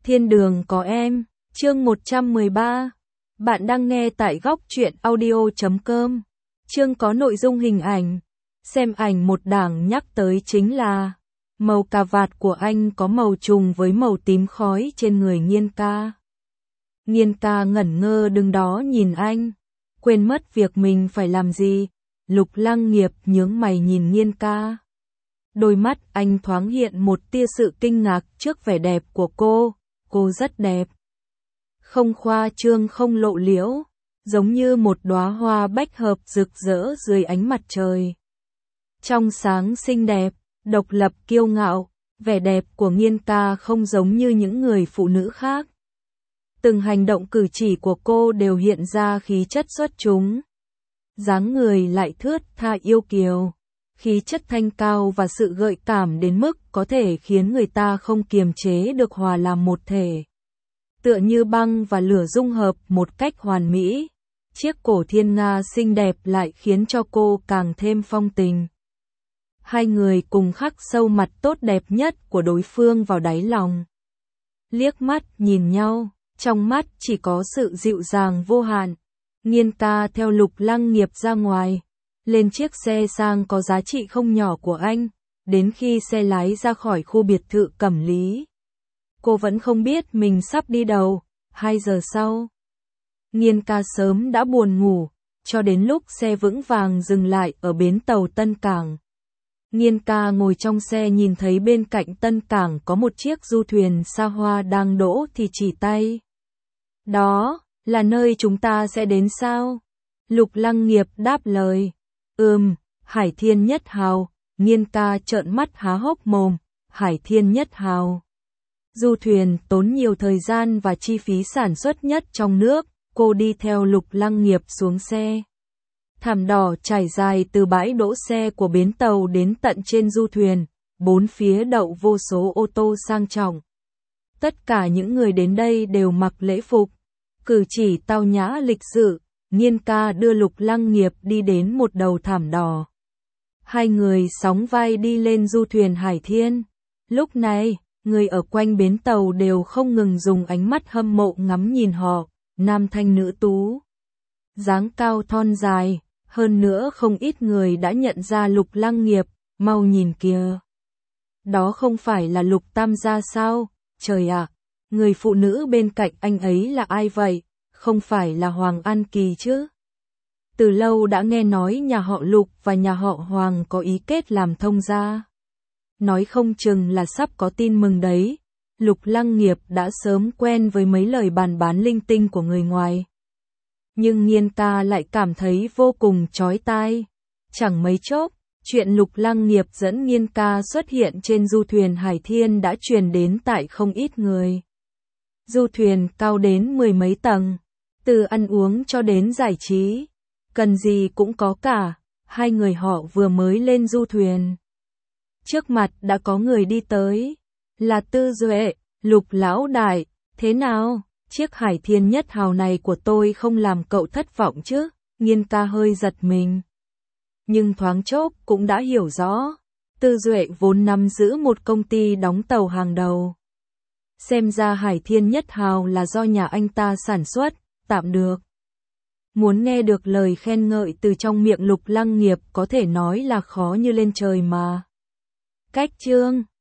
Thiên đường có em, chương 113. Bạn đang nghe tại góc truyện audio.com. Chương có nội dung hình ảnh. Xem ảnh một đảng nhắc tới chính là màu cà vạt của anh có màu trùng với màu tím khói trên người Nghiên Ca. Nghiên Ca ngẩn ngơ đứng đó nhìn anh, quên mất việc mình phải làm gì. Lục Lăng Nghiệp nhướng mày nhìn Nghiên Ca. Đôi mắt anh thoáng hiện một tia sự kinh ngạc trước vẻ đẹp của cô rất đẹp. Không khoa trương không lộ liễu, giống như một đóa hoa bách hợp rực rỡ dưới ánh mặt trời. Trong sáng xinh đẹp, độc lập kiêu ngạo, vẻ đẹp của Nghiên Ca không giống như những người phụ nữ khác. Từng hành động cử chỉ của cô đều hiện ra khí chất xuất chúng. Dáng người lại thướt tha yêu kiều, khí chất thanh cao và sự gợi cảm đến mức có thể khiến người ta không kiềm chế được hòa làm một thể. Tựa như băng và lửa dung hợp một cách hoàn mỹ, chiếc cổ thiên nga xinh đẹp lại khiến cho cô càng thêm phong tình. Hai người cùng khắc sâu mặt tốt đẹp nhất của đối phương vào đáy lòng. Liếc mắt nhìn nhau, trong mắt chỉ có sự dịu dàng vô hạn. Nghiên Ca theo Lục Lăng Nghiệp ra ngoài, lên chiếc xe sang có giá trị không nhỏ của anh, đến khi xe lái ra khỏi khu biệt thự Cẩm Lý. Cô vẫn không biết mình sắp đi đâu. 2 giờ sau, Nghiên Ca sớm đã buồn ngủ, cho đến lúc xe vững vàng dừng lại ở bến tàu Tân Cảng. Nghiên Ca ngồi trong xe nhìn thấy bên cạnh Tân Cảng có một chiếc du thuyền xa hoa đang đỗ thì chỉ tay. Đó là nơi chúng ta sẽ đến sao? Lục Lăng Nghiệp đáp lời. Hải Thiên Nhất Hào. Nghiên Ca trợn mắt há hốc mồm. Hải Thiên Nhất Hào. Du thuyền tốn nhiều thời gian và chi phí sản xuất nhất trong nước. Cô đi theo Lục Lăng Nghiệp xuống xe. Thảm đỏ trải dài từ bãi đỗ xe của bến tàu đến tận trên du thuyền. Bốn phía đậu vô số ô tô sang trọng. Tất cả những người đến đây đều mặc lễ phục, cử chỉ tao nhã lịch sự. Nghiên Ca đưa Lục Lăng Nghiệp đi đến một đầu thảm đỏ. Hai người sóng vai đi lên du thuyền Hải Thiên. Lúc này, người ở quanh bến tàu đều không ngừng dùng ánh mắt hâm mộ ngắm nhìn họ, nam thanh nữ tú. Dáng cao thon dài, hơn nữa không ít người đã nhận ra Lục Lăng Nghiệp, mau nhìn kìa. Đó không phải là Lục Tam gia sao? Trời ạ, người phụ nữ bên cạnh anh ấy là ai vậy? Không phải là Hoàng An Kỳ chứ? Từ lâu đã nghe nói nhà họ Lục và nhà họ Hoàng có ý kết làm thông gia. Nói không chừng là sắp có tin mừng đấy. Lục Lăng Nghiệp đã sớm quen với mấy lời bàn bán linh tinh của người ngoài. Nhưng Nghiên Ca lại cảm thấy vô cùng chói tai. Chẳng mấy chốc, chuyện Lục Lăng Nghiệp dẫn Nghiên Ca xuất hiện trên du thuyền Hải Thiên đã truyền đến tại không ít người. Du thuyền cao đến 10 mấy tầng, từ ăn uống cho đến giải trí, cần gì cũng có cả. Hai người họ vừa mới lên du thuyền, trước mặt đã có người đi tới, là Tư Duệ. Lục lão đại, thế nào? Chiếc Hải Thiên Nhất Hào này của tôi không làm cậu thất vọng chứ? Nghiên Ca hơi giật mình, nhưng thoáng chốc cũng đã hiểu rõ. Tư Duệ vốn nắm giữ một công ty đóng tàu hàng đầu. Xem ra Hải Thiên Nhất Hào là do nhà anh ta sản xuất, tạm được. Muốn nghe được lời khen ngợi từ trong miệng Lục Lăng Nghiệp có thể nói là khó như lên trời mà. Cách chương